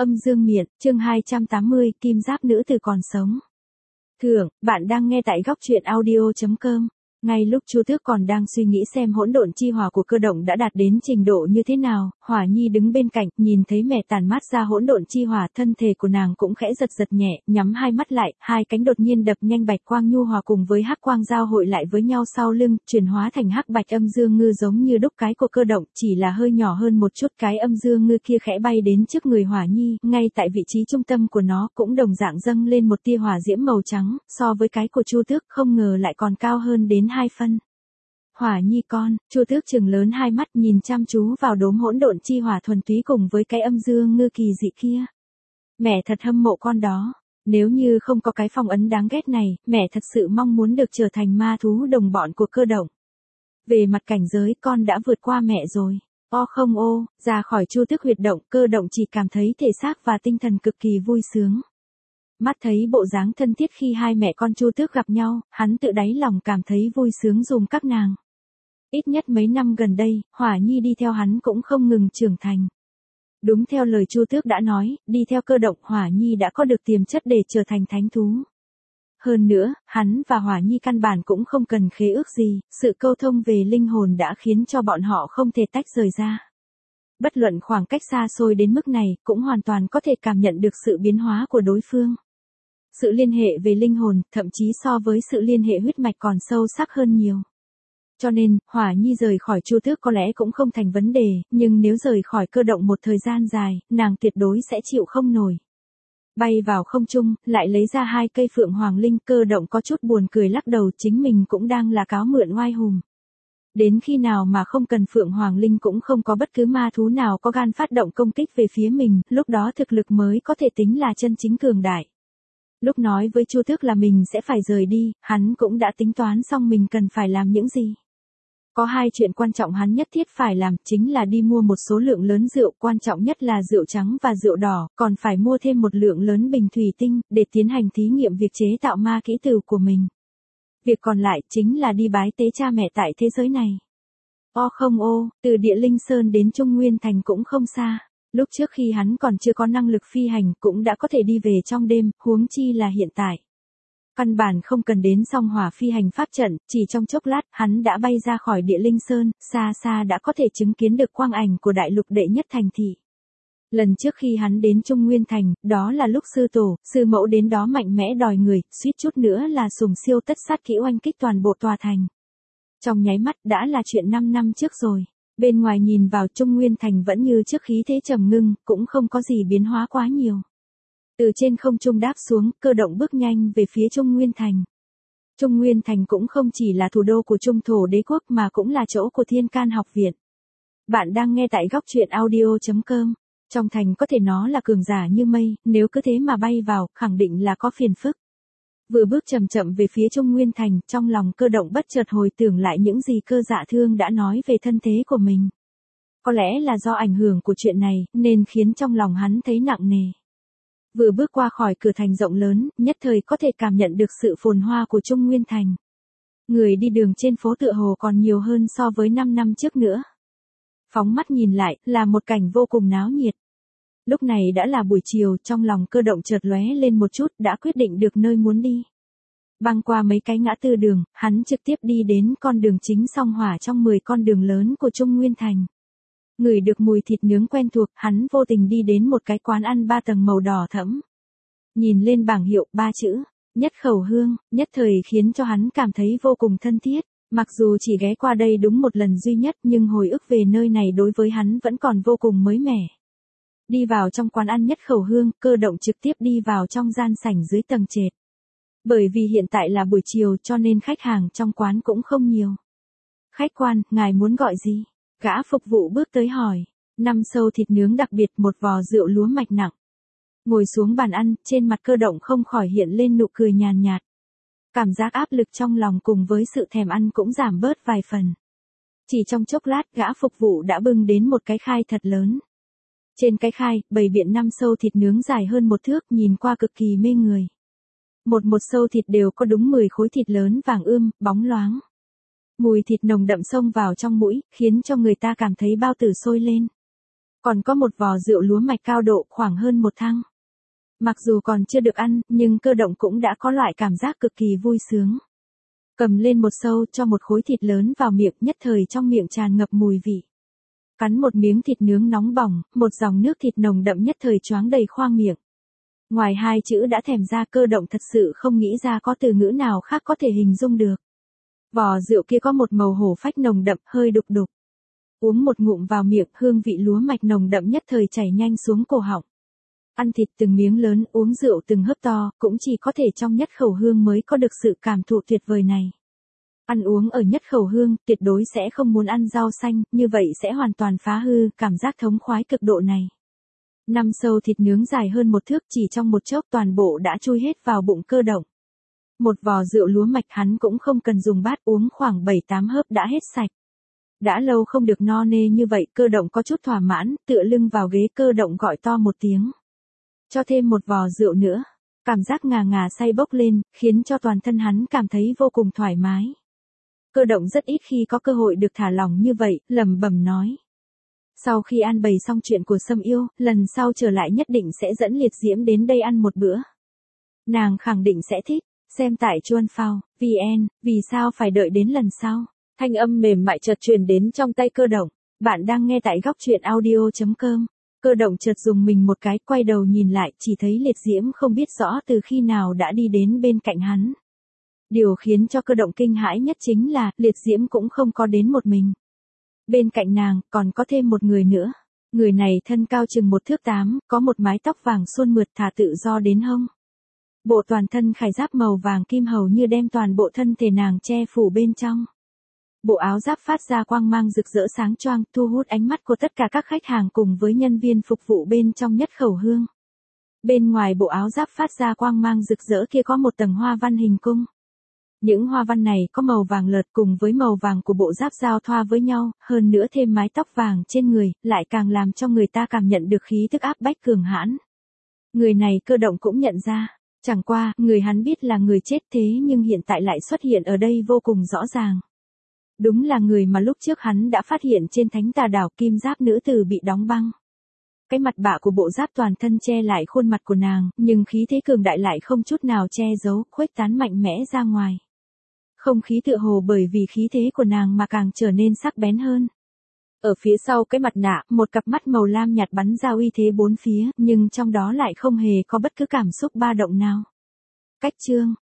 Âm dương miện, chương 280, kim giáp nữ tử còn sống. Thượng, bạn đang nghe tại góc truyện audio.com. Ngay lúc Chu Tước còn đang suy nghĩ xem hỗn độn chi hỏa của cơ động đã đạt đến trình độ như thế nào, Hỏa Nhi đứng bên cạnh, nhìn thấy mẹ tản mát ra hỗn độn chi hỏa, thân thể của nàng cũng khẽ giật giật nhẹ, nhắm hai mắt lại, hai cánh đột nhiên đập nhanh, bạch quang nhu hòa cùng với hắc quang giao hội lại với nhau sau lưng, chuyển hóa thành hắc bạch âm dương ngư giống như đúc cái của cơ động, chỉ là hơi nhỏ hơn một chút. Cái âm dương ngư kia khẽ bay đến trước người Hỏa Nhi, ngay tại vị trí trung tâm của nó cũng đồng dạng dâng lên một tia hỏa diễm màu trắng, so với cái của Chu Tước không ngờ lại còn cao hơn đến 2 phân. Hỏa Nhi con, Chu Tước trừng lớn hai mắt nhìn chăm chú vào đốm hỗn độn chi hỏa thuần túy cùng với cái âm dương ngư kỳ dị kia. Mẹ thật hâm mộ con đó, nếu như không có cái phong ấn đáng ghét này, mẹ thật sự mong muốn được trở thành ma thú đồng bọn của cơ động. Về mặt cảnh giới con đã vượt qua mẹ rồi. Không ra khỏi Chu Tước huyệt động, cơ động chỉ cảm thấy thể xác và tinh thần cực kỳ vui sướng. Mắt thấy bộ dáng thân thiết khi hai mẹ con Chu Tước gặp nhau, hắn tự đáy lòng cảm thấy vui sướng giùm các nàng. Ít nhất mấy năm gần đây, Hỏa Nhi đi theo hắn cũng không ngừng trưởng thành. Đúng theo lời Chu Tước đã nói, đi theo cơ động Hỏa Nhi đã có được tiềm chất để trở thành thánh thú. Hơn nữa, hắn và Hỏa Nhi căn bản cũng không cần khế ước gì, sự câu thông về linh hồn đã khiến cho bọn họ không thể tách rời ra. Bất luận khoảng cách xa xôi đến mức này, cũng hoàn toàn có thể cảm nhận được sự biến hóa của đối phương. Sự liên hệ về linh hồn, thậm chí so với sự liên hệ huyết mạch còn sâu sắc hơn nhiều. Cho nên, Hỏa Nhi rời khỏi Chu Tước có lẽ cũng không thành vấn đề, nhưng nếu rời khỏi cơ động một thời gian dài, nàng tuyệt đối sẽ chịu không nổi. Bay vào không trung, lại lấy ra 2 cây phượng hoàng linh, cơ động có chút buồn cười lắc đầu, chính mình cũng đang là cáo mượn oai hùng. Đến khi nào mà không cần phượng hoàng linh cũng không có bất cứ ma thú nào có gan phát động công kích về phía mình, lúc đó thực lực mới có thể tính là chân chính cường đại. Lúc nói với Chu Tước là mình sẽ phải rời đi, hắn cũng đã tính toán xong mình cần phải làm những gì. Có 2 chuyện quan trọng hắn nhất thiết phải làm, chính là đi mua một số lượng lớn rượu, quan trọng nhất là rượu trắng và rượu đỏ, còn phải mua thêm một lượng lớn bình thủy tinh, để tiến hành thí nghiệm việc chế tạo ma kỹ tử của mình. Việc còn lại chính là đi bái tế cha mẹ tại thế giới này. Từ Địa Linh Sơn đến Trung Nguyên Thành cũng không xa. Lúc trước khi hắn còn chưa có năng lực phi hành cũng đã có thể đi về trong đêm, huống chi là hiện tại. Căn bản không cần đến song hỏa phi hành pháp trận, chỉ trong chốc lát hắn đã bay ra khỏi Địa Linh Sơn, xa xa đã có thể chứng kiến được quang ảnh của đại lục đệ nhất thành thị. Lần trước khi hắn đến Trung Nguyên Thành, đó là lúc sư tổ, sư mẫu đến đó mạnh mẽ đòi người, suýt chút nữa là sùng siêu tất sát kỹ oanh kích toàn bộ tòa thành. Trong nháy mắt đã là chuyện 5 năm trước rồi. Bên ngoài nhìn vào Trung Nguyên Thành vẫn như trước khí thế trầm ngưng, cũng không có gì biến hóa quá nhiều. Từ trên không trung đáp xuống, cơ động bước nhanh về phía Trung Nguyên Thành. Trung Nguyên Thành cũng không chỉ là thủ đô của Trung Thổ Đế quốc mà cũng là chỗ của Thiên Can học viện. Bạn đang nghe tại góc truyện audio.com. Trong thành có thể nó là cường giả như mây, nếu cứ thế mà bay vào, khẳng định là có phiền phức. Vừa bước chậm chậm về phía Trung Nguyên Thành, trong lòng cơ động bất chợt hồi tưởng lại những gì Cơ Dạ Thương đã nói về thân thế của mình. Có lẽ là do ảnh hưởng của chuyện này, nên khiến trong lòng hắn thấy nặng nề. Vừa bước qua khỏi cửa thành rộng lớn, nhất thời có thể cảm nhận được sự phồn hoa của Trung Nguyên Thành. Người đi đường trên phố tựa hồ còn nhiều hơn so với 5 năm trước nữa. Phóng mắt nhìn lại, là một cảnh vô cùng náo nhiệt. Lúc này đã là buổi chiều, trong lòng cơ động chợt lóe lên một chút, đã quyết định được nơi muốn đi. Băng qua mấy cái ngã tư đường, hắn trực tiếp đi đến con đường chính song hỏa trong 10 con đường lớn của Trung Nguyên Thành. Ngửi được mùi thịt nướng quen thuộc, hắn vô tình đi đến một cái quán ăn 3 tầng màu đỏ thẫm. Nhìn lên bảng hiệu 3 chữ, Nhất Khẩu Hương, nhất thời khiến cho hắn cảm thấy vô cùng thân thiết. Mặc dù chỉ ghé qua đây đúng một lần duy nhất nhưng hồi ức về nơi này đối với hắn vẫn còn vô cùng mới mẻ. Đi vào trong quán ăn Nhất Khẩu Hương, cơ động trực tiếp đi vào trong gian sảnh dưới tầng trệt. Bởi vì hiện tại là buổi chiều cho nên khách hàng trong quán cũng không nhiều. Khách quan, ngài muốn gọi gì? Gã phục vụ bước tới hỏi. 5 sâu thịt nướng đặc biệt, một vò rượu lúa mạch nặng. Ngồi xuống bàn ăn, trên mặt cơ động không khỏi hiện lên nụ cười nhàn nhạt. Cảm giác áp lực trong lòng cùng với sự thèm ăn cũng giảm bớt vài phần. Chỉ trong chốc lát gã phục vụ đã bưng đến một cái khay thật lớn. Trên cái khay, bày biện 5 sâu thịt nướng dài hơn 1 thước, nhìn qua cực kỳ mê người. Một sâu thịt đều có đúng 10 khối thịt lớn vàng ươm, bóng loáng. Mùi thịt nồng đậm xông vào trong mũi, khiến cho người ta cảm thấy bao tử sôi lên. Còn có một vò rượu lúa mạch cao độ khoảng hơn một thăng. Mặc dù còn chưa được ăn, nhưng Cơ Động cũng đã có loại cảm giác cực kỳ vui sướng. Cầm lên một sâu cho một khối thịt lớn vào miệng, nhất thời trong miệng tràn ngập mùi vị. Cắn một miếng thịt nướng nóng bỏng, một dòng nước thịt nồng đậm nhất thời choáng đầy khoang miệng. Ngoài hai chữ đã thèm ra, Cơ Động thật sự không nghĩ ra có từ ngữ nào khác có thể hình dung được. Vò rượu kia có một màu hổ phách nồng đậm, hơi đục đục. Uống một ngụm vào miệng, hương vị lúa mạch nồng đậm nhất thời chảy nhanh xuống cổ họng. Ăn thịt từng miếng lớn, uống rượu từng hớp to, cũng chỉ có thể trong nhất khẩu hương mới có được sự cảm thụ tuyệt vời này. Ăn uống ở nhất khẩu hương, tuyệt đối sẽ không muốn ăn rau xanh, như vậy sẽ hoàn toàn phá hư cảm giác thống khoái cực độ này. 5 sâu thịt nướng dài hơn một thước, chỉ trong một chốc toàn bộ đã chui hết vào bụng Cơ Động. Một vò rượu lúa mạch hắn cũng không cần dùng bát, uống khoảng 7-8 hớp đã hết sạch. Đã lâu không được no nê như vậy, Cơ Động có chút thỏa mãn, tựa lưng vào ghế, Cơ Động gọi to một tiếng. Cho thêm một vò rượu nữa. Cảm giác ngà ngà say bốc lên, khiến cho toàn thân hắn cảm thấy vô cùng thoải mái. Cơ Động rất ít khi có cơ hội được thả lỏng như vậy, lẩm bẩm nói. Sau khi an bày xong chuyện của Sâm Yêu, lần sau trở lại nhất định sẽ dẫn Liệt Diễm đến đây ăn một bữa. Nàng khẳng định sẽ thích. Xem tại Chuan Phao, VN, vì sao phải đợi đến lần sau? Thanh âm mềm mại chợt truyền đến trong tay Cơ Động. Bạn đang nghe tại góc truyện audio.com. Cơ Động chợt dùng mình một cái, quay đầu nhìn lại, chỉ thấy Liệt Diễm không biết rõ từ khi nào đã đi đến bên cạnh hắn. Điều khiến cho Cơ Động kinh hãi nhất chính là, Liệt Diễm cũng không có đến một mình. Bên cạnh nàng, còn có thêm một người nữa. Người này thân cao chừng 1 thước 8, có một mái tóc vàng suôn mượt thả tự do đến hông. Bộ toàn thân khải giáp màu vàng kim hầu như đem toàn bộ thân thể nàng che phủ bên trong. Bộ áo giáp phát ra quang mang rực rỡ sáng choang, thu hút ánh mắt của tất cả các khách hàng cùng với nhân viên phục vụ bên trong nhất khẩu hương. Bên ngoài bộ áo giáp phát ra quang mang rực rỡ kia có một tầng hoa văn hình cung. Những hoa văn này có màu vàng lợt cùng với màu vàng của bộ giáp giao thoa với nhau, hơn nữa thêm mái tóc vàng trên người, lại càng làm cho người ta cảm nhận được khí tức áp bách cường hãn. Người này Cơ Động cũng nhận ra. Chẳng qua, người hắn biết là người chết thế nhưng hiện tại lại xuất hiện ở đây vô cùng rõ ràng. Đúng là người mà lúc trước hắn đã phát hiện trên Thánh Tà Đảo, kim giáp nữ tử bị đóng băng. Cái mặt bạ của bộ giáp toàn thân che lại khuôn mặt của nàng, nhưng khí thế cường đại lại không chút nào che giấu, khuếch tán mạnh mẽ ra ngoài. Không khí tựa hồ bởi vì khí thế của nàng mà càng trở nên sắc bén hơn. Ở phía sau cái mặt nạ, một cặp mắt màu lam nhạt bắn ra uy thế bốn phía, nhưng trong đó lại không hề có bất cứ cảm xúc ba động nào. Cách chương